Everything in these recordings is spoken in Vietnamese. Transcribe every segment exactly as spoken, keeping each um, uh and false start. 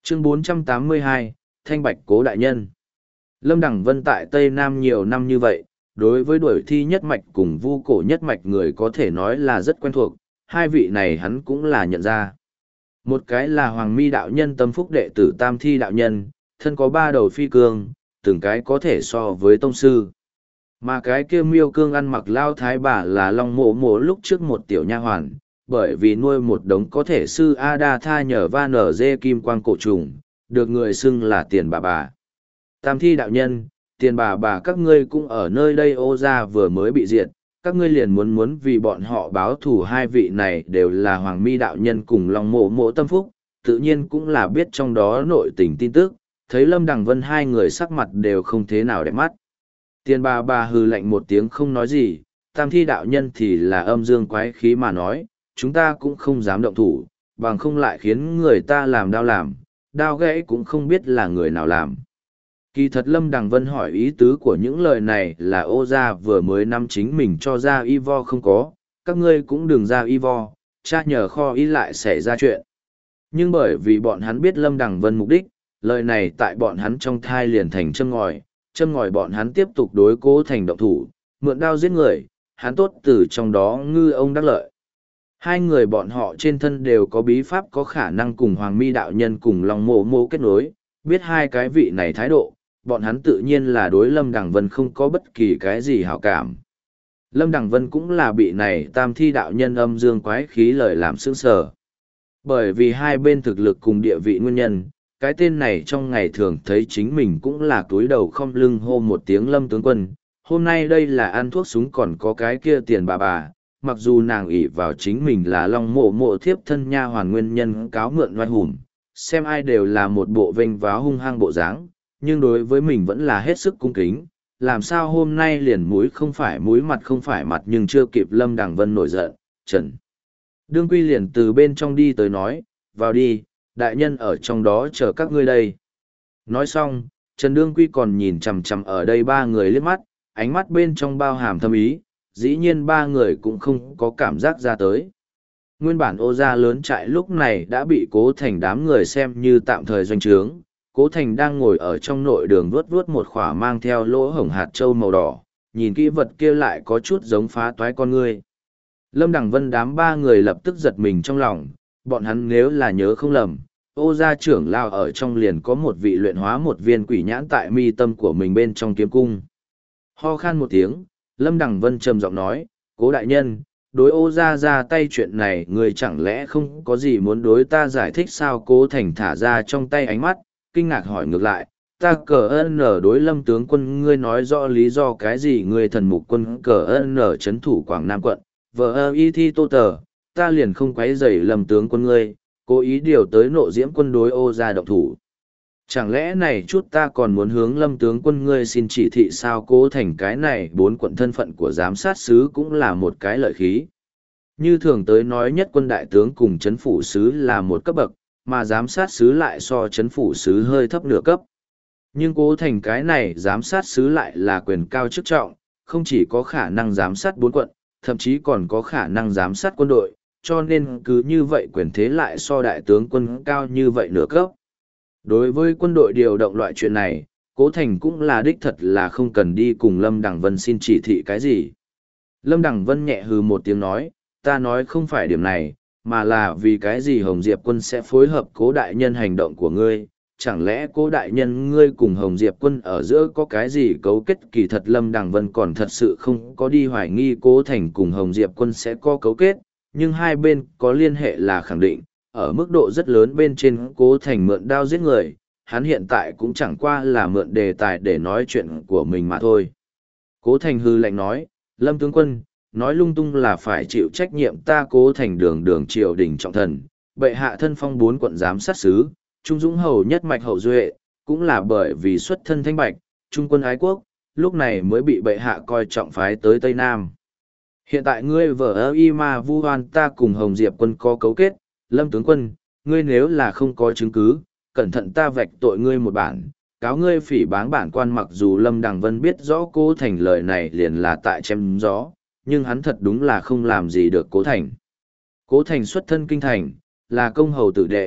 Chương bốn trăm tám mươi hai, Thanh Bạch Cố Đại Nhân. Lâm Đằng Vân tại Tây Nam nhiều năm như vậy, đối với đuổi thi nhất mạch cùng vu cổ nhất mạch người có thể nói là rất quen thuộc, hai vị này hắn cũng là nhận ra. Một cái là Hoàng Mi đạo nhân tâm phúc đệ tử Tam Thi đạo nhân, thân có ba đầu phi cương, từng cái có thể so với tông sư. Mà cái kia miêu cương ăn mặc lao thái bà là Long Mộ Mộ lúc trước một tiểu nha hoàn, bởi vì nuôi một đống có thể sư A Đa tha nhờ va nở dê kim quang cổ trùng, được người xưng là tiền bà bà. Tam Thi đạo nhân, tiền bà bà các ngươi cũng ở nơi đây ô gia vừa mới bị diệt, các ngươi liền muốn muốn vì bọn họ báo thù. Hai vị này đều là Hoàng Mi đạo nhân cùng Long Mộ Mộ tâm phúc, tự nhiên cũng là biết trong đó nội tình tin tức, thấy Lâm Đằng Vân hai người sắc mặt đều không thế nào đẹp mắt. Tiền bà bà hừ lạnh một tiếng không nói gì, Tam Thi đạo nhân thì là âm dương quái khí mà nói, chúng ta cũng không dám động thủ, bằng không lại khiến người ta làm đau làm, đau gãy cũng không biết là người nào làm. Kỳ thật Lâm Đằng Vân hỏi ý tứ của những lời này là ô gia vừa mới năm chính mình cho ra y vo không có, các ngươi cũng đừng ra y vo, cha nhờ kho y lại xảy ra chuyện. Nhưng bởi vì bọn hắn biết Lâm Đằng Vân mục đích, lời này tại bọn hắn trong thai liền thành châm ngòi, châm ngòi bọn hắn tiếp tục đối Cố Thành động thủ, mượn đao giết người, hắn tốt từ trong đó ngư ông đắc lợi. Hai người bọn họ trên thân đều có bí pháp có khả năng cùng Hoàng Mi đạo nhân cùng Long Mộ Mộ kết nối, biết hai cái vị này thái độ, bọn hắn tự nhiên là đối Lâm Đằng Vân không có bất kỳ cái gì hảo cảm. Lâm Đằng Vân cũng là bị này Tam Thi đạo nhân âm dương quái khí lời làm sững sờ. Bởi vì hai bên thực lực cùng địa vị nguyên nhân, cái tên này trong ngày thường thấy chính mình cũng là túi đầu không lưng hô một tiếng Lâm tướng quân. Hôm nay đây là ăn thuốc súng còn có cái kia tiền bà bà, mặc dù nàng ỷ vào chính mình là Long Mộ Mộ thiếp thân nha hoàn nguyên nhân cáo mượn oai hùng, xem ai đều là một bộ vênh váo hung hăng bộ dáng, nhưng đối với mình vẫn là hết sức cung kính. Làm sao hôm nay liền mũi không phải mũi mặt không phải mặt nhưng chưa kịp Lâm Đằng Vân nổi giận, Trần Đương Quy liền từ bên trong đi tới nói, vào đi, đại nhân ở trong đó chờ các ngươi đây. Nói xong, Trần Đương Quy còn nhìn chằm chằm ở đây ba người liếc mắt, ánh mắt bên trong bao hàm thâm ý, dĩ nhiên ba người cũng không có cảm giác ra tới. Nguyên bản ô gia lớn trại lúc này đã bị Cố Thành đám người xem như tạm thời doanh trướng. Cố Thành đang ngồi ở trong nội đường vuốt vuốt một khỏa mang theo lỗ hổng hạt trâu màu đỏ, nhìn kỹ vật kia lại có chút giống phá toái con ngươi. Lâm Đằng Vân đám ba người lập tức giật mình trong lòng, bọn hắn nếu là nhớ không lầm, ô gia trưởng lao ở trong liền có một vị luyện hóa một viên quỷ nhãn tại mi tâm của mình bên trong kiếm cung. Ho khan một tiếng, Lâm Đằng Vân trầm giọng nói, Cố đại nhân, đối ô gia ra tay chuyện này người chẳng lẽ không có gì muốn đối ta giải thích sao? Cố Thành thả ra trong tay ánh mắt, kinh ngạc hỏi ngược lại, ta cờ ơn nở đối Lâm tướng quân ngươi nói rõ lý do cái gì? Ngươi thần mục quân cờ ơn nở chấn thủ Quảng Nam quận, vợ ơ y thi tô tờ, ta liền không quấy rầy Lâm tướng quân ngươi, cố ý điều tới nộ diễm quân đối ô gia động thủ. Chẳng lẽ này chút ta còn muốn hướng Lâm tướng quân ngươi xin chỉ thị sao? Cố Thành cái này bốn quận thân phận của giám sát sứ cũng là một cái lợi khí. Như thường tới nói nhất quân đại tướng cùng chấn phủ sứ là một cấp bậc, mà giám sát sứ lại so chấn phủ sứ hơi thấp nửa cấp. Nhưng Cố Thành cái này giám sát sứ lại là quyền cao chức trọng, không chỉ có khả năng giám sát bốn quận, thậm chí còn có khả năng giám sát quân đội, cho nên cứ như vậy quyền thế lại so đại tướng quân cao như vậy nửa cấp. Đối với quân đội điều động loại chuyện này, Cố Thành cũng là đích thật là không cần đi cùng Lâm Đằng Vân xin chỉ thị cái gì. Lâm Đằng Vân nhẹ hừ một tiếng nói, ta nói không phải điểm này, mà là vì cái gì Hồng Diệp quân sẽ phối hợp Cố đại nhân hành động của ngươi, chẳng lẽ Cố đại nhân ngươi cùng Hồng Diệp quân ở giữa có cái gì cấu kết? Kỳ thật Lâm Đằng Vân còn thật sự không có đi hoài nghi Cố Thành cùng Hồng Diệp quân sẽ có cấu kết, nhưng hai bên có liên hệ là khẳng định, ở mức độ rất lớn bên trên Cố Thành mượn đao giết người, hắn hiện tại cũng chẳng qua là mượn đề tài để nói chuyện của mình mà thôi. Cố Thành hư lạnh nói, Lâm tướng quân, nói lung tung là phải chịu trách nhiệm. Ta Cố Thành đường đường triều đình trọng thần, bệ hạ thân phong bốn quận giám sát sứ, trung dũng hầu nhất mạch hậu duệ, cũng là bởi vì xuất thân thanh bạch, trung quân ái quốc, lúc này mới bị bệ hạ coi trọng phái tới Tây Nam. Hiện tại ngươi vợ ơ y ma vu hoan ta cùng Hồng Diệp quân có cấu kết, Lâm tướng quân, ngươi nếu là không có chứng cứ, cẩn thận ta vạch tội ngươi một bản, cáo ngươi phỉ báng bản quan. Mặc dù Lâm Đằng Vân biết rõ Cố Thành lời này liền là tại chém gió, nhưng hắn thật đúng là không làm gì được Cố Thành. Cố Thành xuất thân kinh thành, là công hầu tử đệ,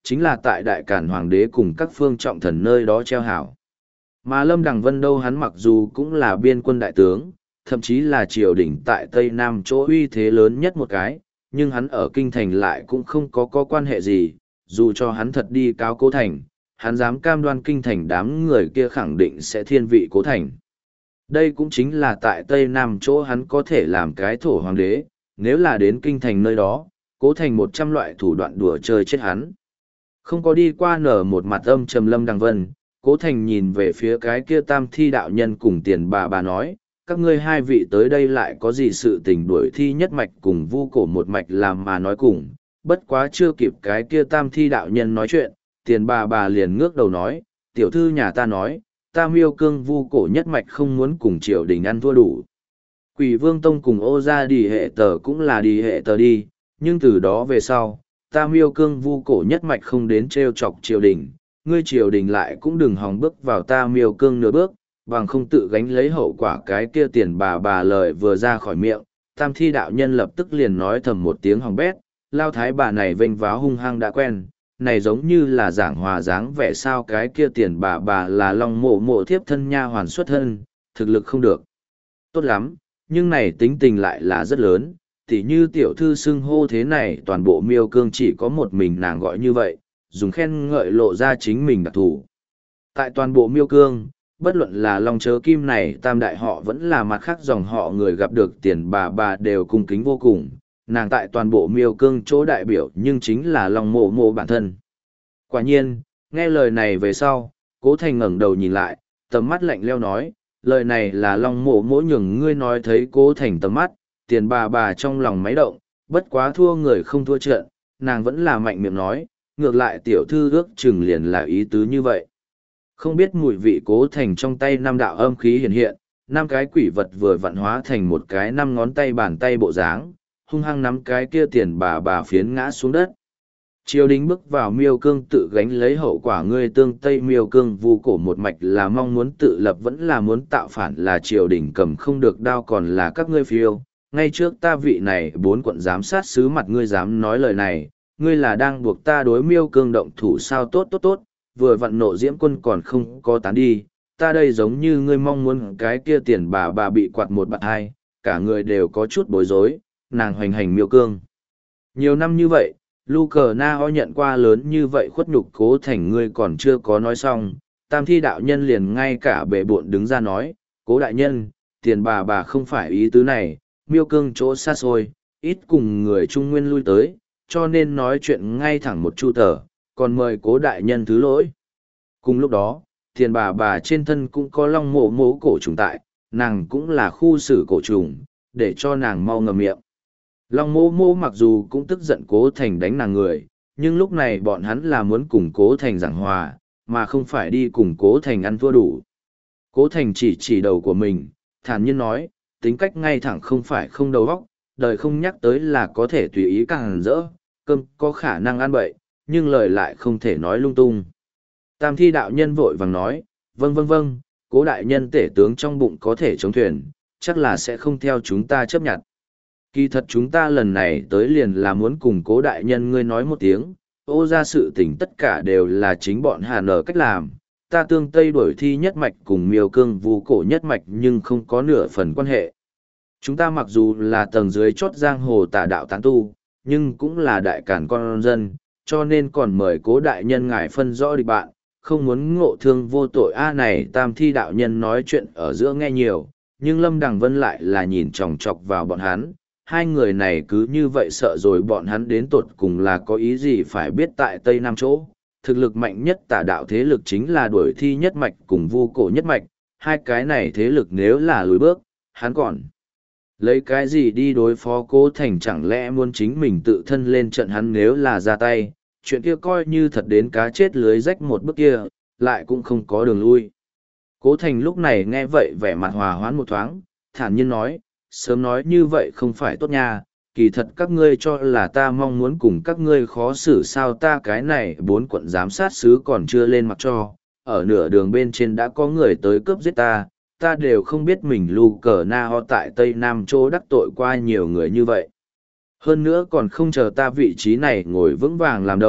chính là tại Đại Càn Hoàng đế cùng các phương trọng thần nơi đó treo hảo. Mà Lâm Đằng Vân đâu hắn mặc dù cũng là biên quân đại tướng, thậm chí là triều đình tại Tây Nam chỗ uy thế lớn nhất một cái, nhưng hắn ở kinh thành lại cũng không có có quan hệ gì, dù cho hắn thật đi cáo Cố Thành, hắn dám cam đoan kinh thành đám người kia khẳng định sẽ thiên vị Cố Thành. Đây cũng chính là tại Tây Nam chỗ hắn có thể làm cái thổ hoàng đế, nếu là đến kinh thành nơi đó, Cố Thành một trăm loại thủ đoạn đùa chơi chết hắn. Không có đi qua nở một mặt âm trầm Lâm Đằng Vân, Cố Thành nhìn về phía cái kia tam thi đạo nhân cùng tiền bà bà nói, các ngươi hai vị tới đây lại có gì sự tình đuổi thi nhất mạch cùng vu cổ một mạch làm mà nói cùng, bất quá chưa kịp cái kia tam thi đạo nhân nói chuyện, tiền bà bà liền ngước đầu nói, tiểu thư nhà ta nói, ta miêu cương vu cổ nhất mạch không muốn cùng triều đình ăn thua đủ. Quỷ vương tông cùng ô gia đi hệ tờ cũng là đi hệ tờ đi, nhưng từ đó về sau, ta miêu cương vu cổ nhất mạch không đến treo chọc triều đình, ngươi triều đình lại cũng đừng hòng bước vào ta miêu cương nửa bước, bằng không tự gánh lấy hậu quả cái kia tiền bà bà lời vừa ra khỏi miệng, tam thi đạo nhân lập tức liền nói thầm một tiếng hòng bét, lao thái bà này vênh váo hung hăng đã quen, này giống như là giảng hòa dáng vẻ sao cái kia tiền bà bà là long mộ mộ thiếp thân nha hoàn xuất thân, thực lực không được tốt lắm, nhưng này tính tình lại là rất lớn, tỉ như tiểu thư xưng hô thế này toàn bộ miêu cương chỉ có một mình nàng gọi như vậy, dùng khen ngợi lộ ra chính mình đặc thù. Tại toàn bộ miêu cương, bất luận là long chớ kim này tam đại họ vẫn là mặt khác dòng họ người gặp được tiền bà bà đều cung kính vô cùng, nàng tại toàn bộ miêu cương chỗ đại biểu nhưng chính là long mộ mộ bản thân. Quả nhiên, nghe lời này về sau, Cố Thành ngẩng đầu nhìn lại, tầm mắt lạnh leo nói, lời này là long mộ mộ nhường ngươi nói thấy Cố Thành tầm mắt, tiền bà bà trong lòng máy động, bất quá thua người không thua trận, nàng vẫn là mạnh miệng nói, ngược lại tiểu thư ước chừng liền là ý tứ như vậy. Không biết mùi vị Cố Thành trong tay năm đạo âm khí hiện hiện, năm cái quỷ vật vừa vặn hóa thành một cái năm ngón tay bàn tay bộ dáng, hung hăng nắm cái kia tiền bà bà phiến ngã xuống đất. Triều đình bước vào miêu cương tự gánh lấy hậu quả ngươi tương tây miêu cương vu cổ một mạch là mong muốn tự lập vẫn là muốn tạo phản là triều đình cầm không được đao còn là các ngươi phiêu. Ngay trước ta vị này bốn quận giám sát sứ mặt ngươi dám nói lời này, ngươi là đang buộc ta đối miêu cương động thủ sao tốt tốt tốt, vừa vặn nộ diễm quân còn không có tán đi, ta đây giống như ngươi mong muốn cái kia tiền bà bà bị quạt một bạn hai, cả người đều có chút bối rối, nàng hoành hành miêu cương. Nhiều năm như vậy, Lu Cờ Na Ho nhận qua lớn như vậy khuất nhục Cố Thành ngươi còn chưa có nói xong, tam thi đạo nhân liền ngay cả bệ bộn đứng ra nói, Cố đại nhân, tiền bà bà không phải ý tứ này, miêu cương chỗ xa xôi, ít cùng người Trung Nguyên lui tới, cho nên nói chuyện ngay thẳng một chu tờ, còn mời Cố đại nhân thứ lỗi. Cùng lúc đó, tiền bà bà trên thân cũng có long mộ mố cổ trùng tại, nàng cũng là khu xử cổ trùng, để cho nàng mau ngậm miệng. Long mô mô mặc dù cũng tức giận Cố Thành đánh nàng người, nhưng lúc này bọn hắn là muốn cùng Cố Thành giảng hòa, mà không phải đi cùng Cố Thành ăn thua đủ. Cố Thành chỉ chỉ đầu của mình, thản nhiên nói, tính cách ngay thẳng không phải không đầu óc, đời không nhắc tới là có thể tùy ý càng rỡ, cơm có khả năng ăn bậy, nhưng lời lại không thể nói lung tung. Tam thi đạo nhân vội vàng nói, vâng vâng vâng, Cố đại nhân tể tướng trong bụng có thể chống thuyền, chắc là sẽ không theo chúng ta chấp nhận. Kỳ thật chúng ta lần này tới liền là muốn cùng Cố đại nhân ngươi nói một tiếng, ô ra sự tình tất cả đều là chính bọn Hà Nở cách làm, ta tương tây đuổi thi nhất mạch cùng miêu cương vu cổ nhất mạch nhưng không có nửa phần quan hệ. Chúng ta mặc dù là tầng dưới chót giang hồ tà đạo tán tu, nhưng cũng là đại cản con dân, cho nên còn mời Cố đại nhân ngài phân rõ địch bạn, không muốn ngộ thương vô tội a này tam thi đạo nhân nói chuyện ở giữa nghe nhiều, nhưng Lâm Đằng Vân lại là nhìn chòng chọc vào bọn hắn. Hai người này cứ như vậy sợ rồi bọn hắn đến tột cùng là có ý gì phải biết tại Tây Nam chỗ. Thực lực mạnh nhất tả đạo thế lực chính là đuổi thi nhất mạch cùng vu cổ nhất mạch, hai cái này thế lực nếu là lùi bước, hắn còn lấy cái gì đi đối phó Cố Thành chẳng lẽ muốn chính mình tự thân lên trận hắn nếu là ra tay, chuyện kia coi như thật đến cá chết lưới rách một bước kia, lại cũng không có đường lui. Cố Thành lúc này nghe vậy vẻ mặt hòa hoãn một thoáng, thản nhiên nói, sớm nói như vậy không phải tốt nha, kỳ thật các ngươi cho là ta mong muốn cùng các ngươi khó xử sao ta cái này bốn quận giám sát sứ còn chưa lên mặt cho, ở nửa đường bên trên đã có người tới cướp giết ta, ta đều không biết mình Lu Cờ Na Ho tại Tây Nam Châu đắc tội qua nhiều người như vậy. Hơn nữa còn không chờ ta vị trí này ngồi vững vàng làm đâu,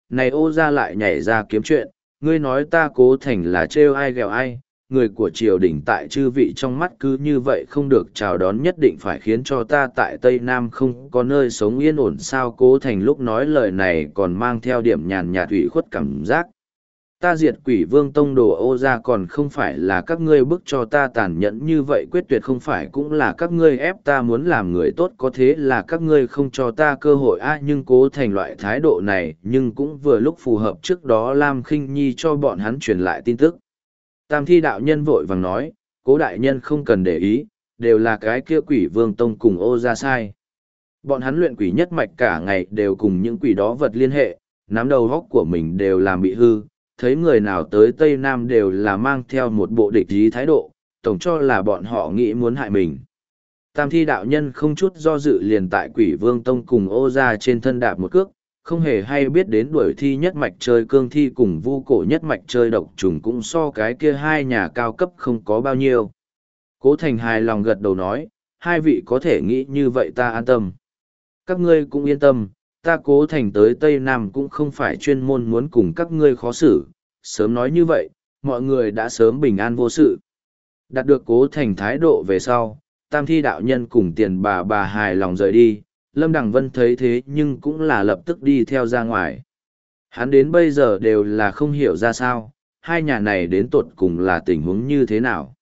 này ô ra lại nhảy ra kiếm chuyện, ngươi nói ta Cố Thành là trêu ai ghẹo ai, người của triều đình tại chư vị trong mắt cứ như vậy không được chào đón, nhất định phải khiến cho ta tại Tây Nam không có nơi sống yên ổn sao. Cố Thành lúc nói lời này còn mang theo điểm nhàn nhạt ủy khuất cảm giác. Ta diệt Quỷ Vương Tông đồ ô ra còn không phải là các ngươi bức cho ta tàn nhẫn như vậy, quyết tuyệt không phải cũng là các ngươi ép ta muốn làm người tốt, có thế là các ngươi không cho ta cơ hội a. Nhưng Cố Thành loại thái độ này nhưng cũng vừa lúc phù hợp trước đó Lam Khinh Nhi cho bọn hắn truyền lại tin tức. Tam Thi đạo nhân vội vàng nói, Cố đại nhân không cần để ý, đều là cái kia Quỷ Vương Tông cùng ô ra sai. Bọn hắn luyện quỷ nhất mạch cả ngày đều cùng những quỷ đó vật liên hệ, nắm đầu góc của mình đều làm bị hư, thấy người nào tới Tây Nam đều là mang theo một bộ địch ý thái độ, tổng cho là bọn họ nghĩ muốn hại mình. Tam Thi đạo nhân không chút do dự liền tại Quỷ Vương Tông cùng ô ra trên thân đạp một cước, không hề hay biết đến đuổi thi nhất mạch chơi cương thi cùng vu cổ nhất mạch chơi độc trùng cũng so cái kia hai nhà cao cấp không có bao nhiêu. Cố Thành hài lòng gật đầu nói, hai vị có thể nghĩ như vậy ta an tâm. Các ngươi cũng yên tâm, ta Cố Thành tới Tây Nam cũng không phải chuyên môn muốn cùng các ngươi khó xử, sớm nói như vậy, mọi người đã sớm bình an vô sự. Đạt được Cố Thành thái độ về sau, Tam Thi đạo nhân cùng Tiền bà bà hài lòng rời đi, Lâm Đằng Vân thấy thế nhưng cũng là lập tức đi theo ra ngoài. Hắn đến bây giờ đều là không hiểu ra sao, hai nhà này đến tột cùng là tình huống như thế nào.